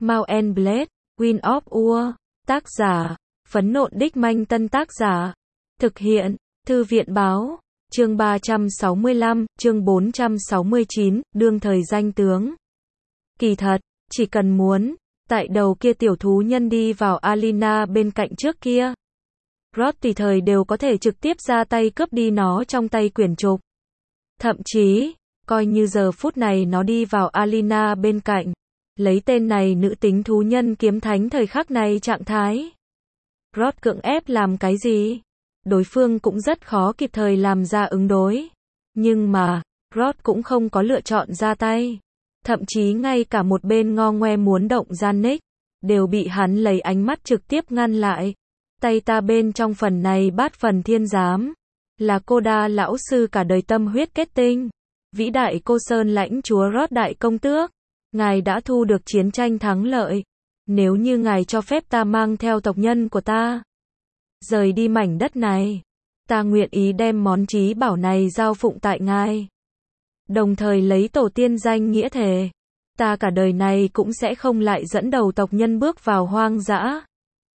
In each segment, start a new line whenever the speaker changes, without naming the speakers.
Mount and Blade, Wind of War, tác giả, Phấn Nộn Đích Manh Tân tác giả, thực hiện, Thư viện báo, chương 365, chương 469, đương thời danh tướng. Kỳ thật, chỉ cần muốn, tại đầu kia tiểu thú nhân đi vào Alina bên cạnh trước kia, Rod tùy thời đều có thể trực tiếp ra tay cướp đi nó trong tay quyển trục. Thậm chí, coi như giờ phút này nó đi vào Alina bên cạnh, lấy tên này nữ tính thú nhân kiếm thánh thời khắc này trạng thái, Rod cưỡng ép làm cái gì? Đối phương cũng rất khó kịp thời làm ra ứng đối. Nhưng mà, Rod cũng không có lựa chọn ra tay. Thậm chí ngay cả một bên ngo ngoe muốn động Janek, đều bị hắn lấy ánh mắt trực tiếp ngăn lại. Tay ta bên trong phần này bát phần thiên giám, là cô đa lão sư cả đời tâm huyết kết tinh. Vĩ đại cô Sơn lãnh chúa Rod đại công tước. Ngài đã thu được chiến tranh thắng lợi. Nếu như ngài cho phép ta mang theo tộc nhân của ta rời đi mảnh đất này, ta nguyện ý đem món trí bảo này giao phụng tại ngài. Đồng thời lấy tổ tiên danh nghĩa thề, ta cả đời này cũng sẽ không lại dẫn đầu tộc nhân bước vào hoang dã.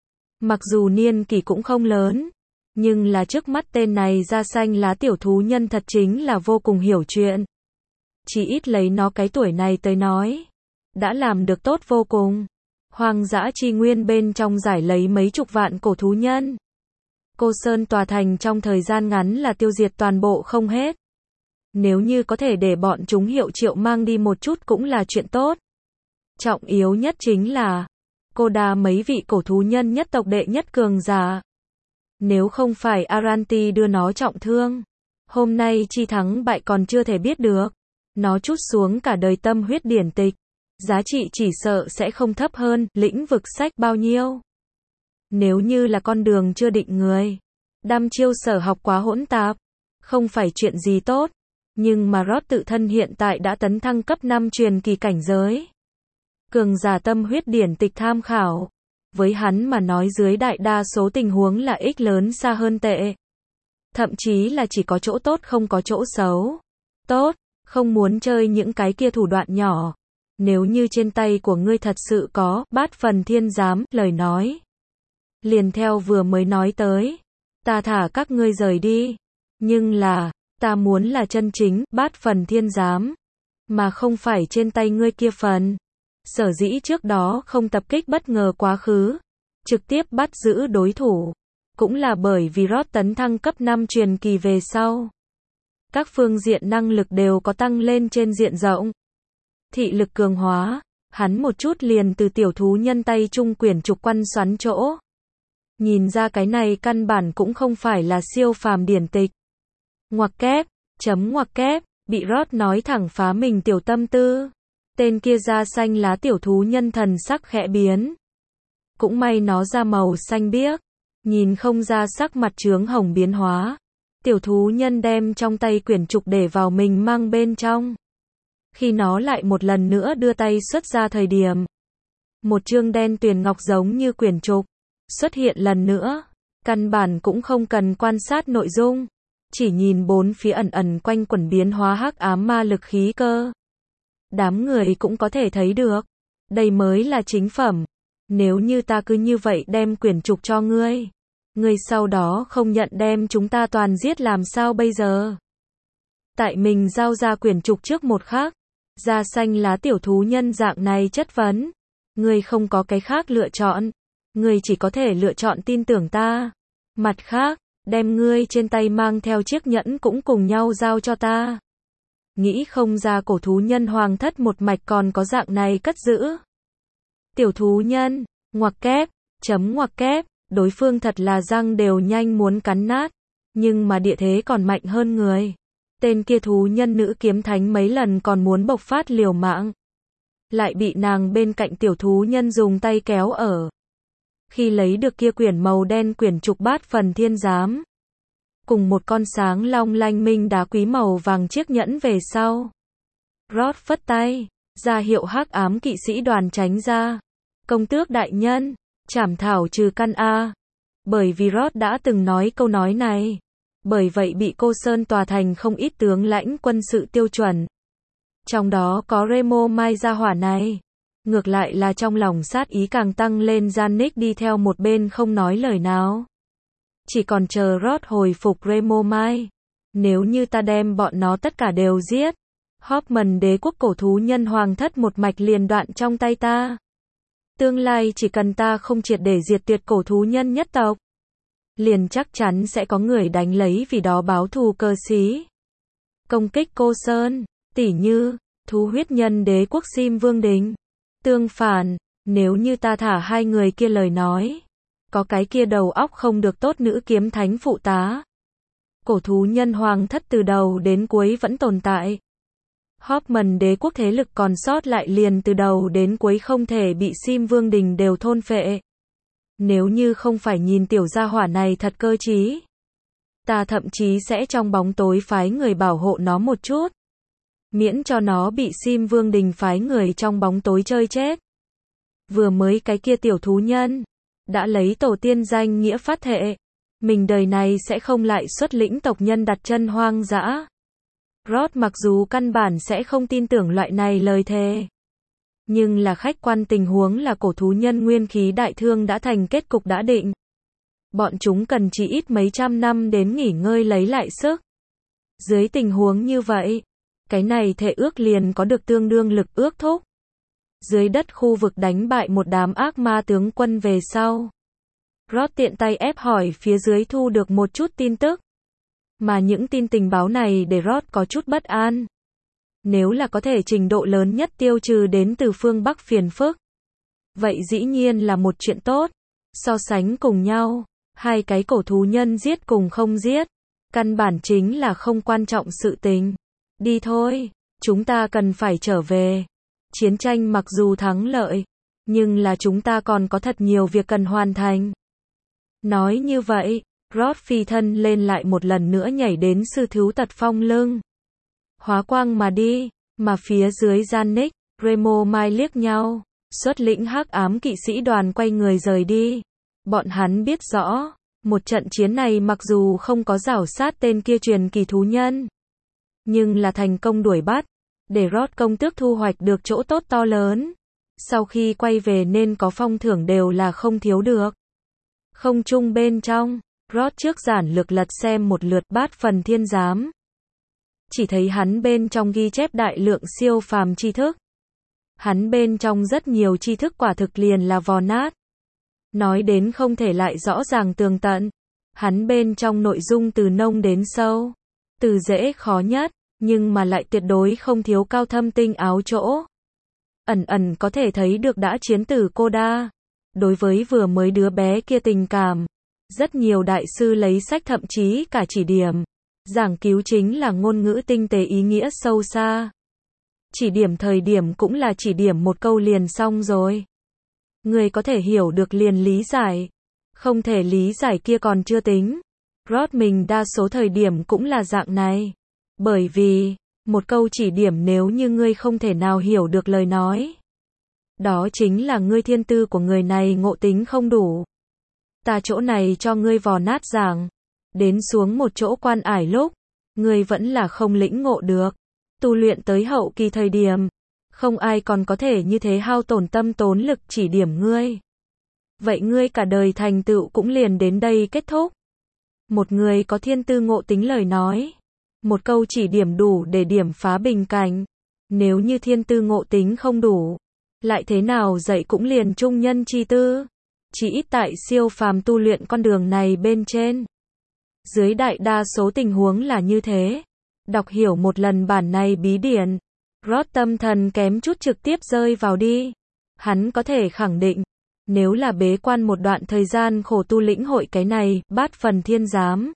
Mặc dù niên kỷ cũng không lớn, nhưng là trước mắt tên này da xanh lá tiểu thú nhân thật chính là vô cùng hiểu chuyện. Chỉ ít lấy nó cái tuổi này tới nói, đã làm được tốt vô cùng. Hoang dã chi nguyên bên trong giải lấy mấy chục vạn cổ thú nhân. Cô Sơn tòa thành trong thời gian ngắn là tiêu diệt toàn bộ không hết. Nếu như có thể để bọn chúng hiệu triệu mang đi một chút cũng là chuyện tốt. Trọng yếu nhất chính là, cô đa mấy vị cổ thú nhân nhất tộc đệ nhất cường giả. Nếu không phải Aranti đưa nó trọng thương, hôm nay chi thắng bại còn chưa thể biết được. Nó trút xuống cả đời tâm huyết điển tịch. Giá trị chỉ sợ sẽ không thấp hơn lĩnh vực sách bao nhiêu. Nếu như là con đường chưa định người, đăm chiêu sở học quá hỗn tạp, không phải chuyện gì tốt. Nhưng mà Rod tự thân hiện tại đã tấn thăng cấp 5 truyền kỳ cảnh giới. Cường giả tâm huyết điển tịch tham khảo. Với hắn mà nói dưới đại đa số tình huống là ích lớn xa hơn tệ. Thậm chí là chỉ có chỗ tốt không có chỗ xấu. Tốt, không muốn chơi những cái kia thủ đoạn nhỏ. Nếu như trên tay của ngươi thật sự có bát phần thiên giám, lời nói. Liền theo vừa mới nói tới, ta thả các ngươi rời đi. Nhưng là, ta muốn là chân chính bát phần thiên giám, mà không phải trên tay ngươi kia phần. Sở dĩ trước đó không tập kích bất ngờ quá khứ, trực tiếp bắt giữ đối thủ, cũng là bởi vì Rod tấn thăng cấp 5 truyền kỳ về sau. Các phương diện năng lực đều có tăng lên trên diện rộng. Thị lực cường hóa, hắn một chút liền từ tiểu thú nhân tay trung quyển trục quan xoắn chỗ. Nhìn ra cái này căn bản cũng không phải là siêu phàm điển tịch. Ngoặc kép, ngoặc kép, bị Rod nói thẳng phá mình tiểu tâm tư. Tên kia da xanh lá tiểu thú nhân thần sắc khẽ biến. Cũng may nó da màu xanh biếc, nhìn không ra sắc mặt chướng hồng biến hóa. Tiểu thú nhân đem trong tay quyển trục để vào mình mang bên trong. Khi nó lại một lần nữa đưa tay xuất ra thời điểm, một chương đen tuyền ngọc giống như quyển trục xuất hiện lần nữa. Căn bản cũng không cần quan sát nội dung, chỉ nhìn bốn phía ẩn ẩn quanh quẩn biến hóa hắc ám ma lực khí cơ. Đám người cũng có thể thấy được, đây mới là chính phẩm. Nếu như ta cứ như vậy đem quyển trục cho ngươi, ngươi sau đó không nhận đem chúng ta toàn giết làm sao bây giờ? Tại mình giao ra quyển trục trước một khắc, da xanh lá tiểu thú nhân dạng này chất vấn. Ngươi không có cái khác lựa chọn. Ngươi chỉ có thể lựa chọn tin tưởng ta. Mặt khác, đem ngươi trên tay mang theo chiếc nhẫn cũng cùng nhau giao cho ta. Nghĩ không ra cổ thú nhân hoàng thất một mạch còn có dạng này cất giữ. Tiểu thú nhân, ngoặc kép, ngoặc kép, đối phương thật là răng đều nhanh muốn cắn nát. Nhưng mà địa thế còn mạnh hơn người. Tên kia thú nhân nữ kiếm thánh mấy lần còn muốn bộc phát liều mạng. Lại bị nàng bên cạnh tiểu thú nhân dùng tay kéo ở. Khi lấy được kia quyển màu đen quyển trục bát phần thiên giám, cùng một con sáng long lanh minh đá quý màu vàng chiếc nhẫn về sau, Rod phất tay, ra hiệu hắc ám kỵ sĩ đoàn tránh ra. Công tước đại nhân, trảm thảo trừ căn A. Bởi vì Rod đã từng nói câu nói này. Bởi vậy bị cô Sơn tòa thành không ít tướng lãnh quân sự tiêu chuẩn. Trong đó có Remo Mai gia hỏa này. Ngược lại là trong lòng sát ý càng tăng lên, Janik đi theo một bên không nói lời nào. Chỉ còn chờ Rod hồi phục Remo Mai. Nếu như ta đem bọn nó tất cả đều giết, Hoffman đế quốc cổ thú nhân hoàng thất một mạch liền đoạn trong tay ta. Tương lai chỉ cần ta không triệt để diệt tuyệt cổ thú nhân nhất tộc, liền chắc chắn sẽ có người đánh lấy vì đó báo thù cơ sĩ. Công kích cô Sơn, tỉ như, thú huyết nhân đế quốc Sim Vương Đình. Tương phản, nếu như ta thả hai người kia lời nói, có cái kia đầu óc không được tốt nữ kiếm thánh phụ tá. Cổ thú nhân hoàng thất từ đầu đến cuối vẫn tồn tại. Hoffman đế quốc thế lực còn sót lại liền từ đầu đến cuối không thể bị Sim Vương Đình đều thôn phệ. Nếu như không phải nhìn tiểu gia hỏa này thật cơ trí, ta thậm chí sẽ trong bóng tối phái người bảo hộ nó một chút, miễn cho nó bị Sim Vương Đình phái người trong bóng tối chơi chết. Vừa mới cái kia tiểu thú nhân đã lấy tổ tiên danh nghĩa phát thệ, mình đời này sẽ không lại xuất lĩnh tộc nhân đặt chân hoang dã. Rod mặc dù căn bản sẽ không tin tưởng loại này lời thề, nhưng là khách quan tình huống là cổ thú nhân nguyên khí đại thương đã thành kết cục đã định. Bọn chúng cần chỉ ít mấy trăm năm đến nghỉ ngơi lấy lại sức. Dưới tình huống như vậy, cái này thệ ước liền có được tương đương lực ước thúc. Dưới đất khu vực đánh bại một đám ác ma tướng quân về sau, Rod tiện tay ép hỏi phía dưới thu được một chút tin tức. Mà những tin tình báo này để Rod có chút bất an. Nếu là có thể trình độ lớn nhất tiêu trừ đến từ phương Bắc phiền phức, vậy dĩ nhiên là một chuyện tốt. So sánh cùng nhau, hai cái cổ thú nhân giết cùng không giết, căn bản chính là không quan trọng sự tình. Đi thôi, chúng ta cần phải trở về. Chiến tranh mặc dù thắng lợi, nhưng là chúng ta còn có thật nhiều việc cần hoàn thành. Nói như vậy, Rod phi thân lên lại một lần nữa nhảy đến sư thú tật phong lưng. Hóa quang mà đi, mà phía dưới Janik, Remo Mai liếc nhau, xuất lĩnh hắc ám kỵ sĩ đoàn quay người rời đi. Bọn hắn biết rõ, một trận chiến này mặc dù không có rảo sát tên kia truyền kỳ thú nhân, nhưng là thành công đuổi bắt, để Rod công tước thu hoạch được chỗ tốt to lớn. Sau khi quay về nên có phong thưởng đều là không thiếu được. Không chung bên trong, Rod trước giản lược lật xem một lượt bát phần thiên giám. Chỉ thấy hắn bên trong ghi chép đại lượng siêu phàm tri thức. Hắn bên trong rất nhiều tri thức quả thực liền là vò nát. Nói đến không thể lại rõ ràng tường tận. Hắn bên trong nội dung từ nông đến sâu, từ dễ khó nhất, nhưng mà lại tuyệt đối không thiếu cao thâm tinh áo chỗ. Ẩn ẩn có thể thấy được đã chiến tử Koda. Đối với vừa mới đứa bé kia tình cảm, rất nhiều đại sư lấy sách thậm chí cả chỉ điểm. Giảng cứu chính là ngôn ngữ tinh tế ý nghĩa sâu xa. Chỉ điểm thời điểm cũng là chỉ điểm một câu liền xong rồi. Người có thể hiểu được liền lý giải. Không thể lý giải kia còn chưa tính. Rod mình đa số thời điểm cũng là dạng này. Bởi vì, một câu chỉ điểm nếu như ngươi không thể nào hiểu được lời nói, đó chính là ngươi thiên tư của người này ngộ tính không đủ. Ta chỗ này cho ngươi vò nát giảng, đến xuống một chỗ quan ải lúc, ngươi vẫn là không lĩnh ngộ được. Tu luyện tới hậu kỳ thời điểm, không ai còn có thể như thế hao tổn tâm tốn lực chỉ điểm ngươi. Vậy ngươi cả đời thành tựu cũng liền đến đây kết thúc. Một người có thiên tư ngộ tính lời nói, một câu chỉ điểm đủ để điểm phá bình cảnh. Nếu như thiên tư ngộ tính không đủ, lại thế nào dạy cũng liền trung nhân chi tư. Chỉ ít tại siêu phàm tu luyện con đường này bên trên. Dưới đại đa số tình huống là như thế. Đọc hiểu một lần bản này bí điển, Rod tâm thần kém chút trực tiếp rơi vào đi. Hắn có thể khẳng định, nếu là bế quan một đoạn thời gian khổ tu lĩnh hội cái này, bát phần thiên giám,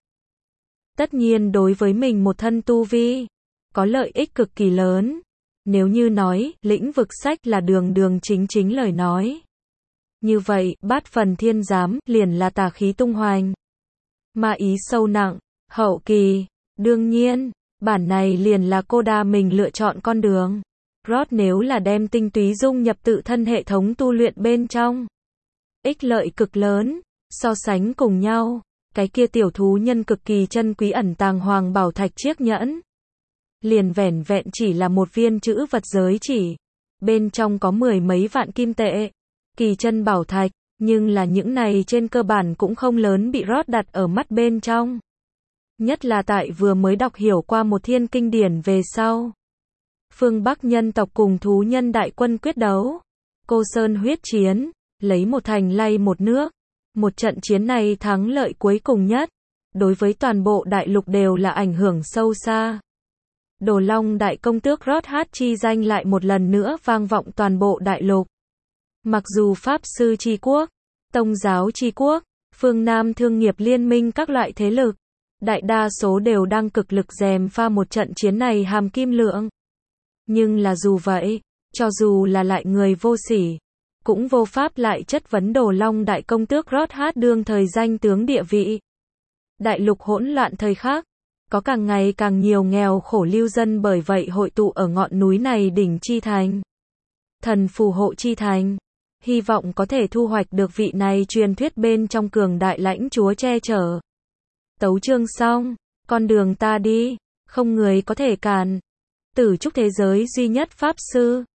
tất nhiên đối với mình một thân tu vi, có lợi ích cực kỳ lớn. Nếu như nói, lĩnh vực sách là đường đường chính chính lời nói. Như vậy, bát phần thiên giám, liền là tà khí tung hoành. Ma ý sâu nặng, hậu kỳ, đương nhiên, bản này liền là Koda mình lựa chọn con đường. Rod nếu là đem tinh túy dung nhập tự thân hệ thống tu luyện bên trong, ích lợi cực lớn. So sánh cùng nhau, cái kia tiểu thú nhân cực kỳ chân quý ẩn tàng hoàng bảo thạch chiếc nhẫn, liền vẻn vẹn chỉ là một viên chữ vật giới chỉ. bên trong có 10 mấy vạn kim tệ, kỳ chân bảo thạch, nhưng là những này trên cơ bản cũng không lớn bị rót đặt ở mắt bên trong. Nhất là tại vừa mới đọc hiểu qua một thiên kinh điển về sau. Phương Bắc nhân tộc cùng thú nhân đại quân quyết đấu. Cô Sơn huyết chiến, lấy một thành lay một nước. Một trận chiến này thắng lợi cuối cùng nhất. Đối với toàn bộ đại lục đều là ảnh hưởng sâu xa. Đồ Long đại công tước rót hát chi danh lại một lần nữa vang vọng toàn bộ đại lục. Mặc dù Pháp sư chi quốc, Tông giáo chi quốc, phương Nam thương nghiệp liên minh các loại thế lực, đại đa số đều đang cực lực gièm pha một trận chiến này hàm kim lượng. Nhưng là dù vậy, cho dù là lại người vô sỉ, cũng vô pháp lại chất vấn Đồ Long đại công tước rót hát đương thời danh tướng địa vị. Đại lục hỗn loạn thời khắc, có càng ngày càng nhiều nghèo khổ lưu dân bởi vậy hội tụ ở ngọn núi này đỉnh chi thành. Thần phù hộ chi thành, hy vọng có thể thu hoạch được vị này truyền thuyết bên trong cường đại lãnh chúa che chở. Tấu chương xong, con đường ta đi, không người có thể cản. Tử trúc thế giới duy nhất Pháp sư,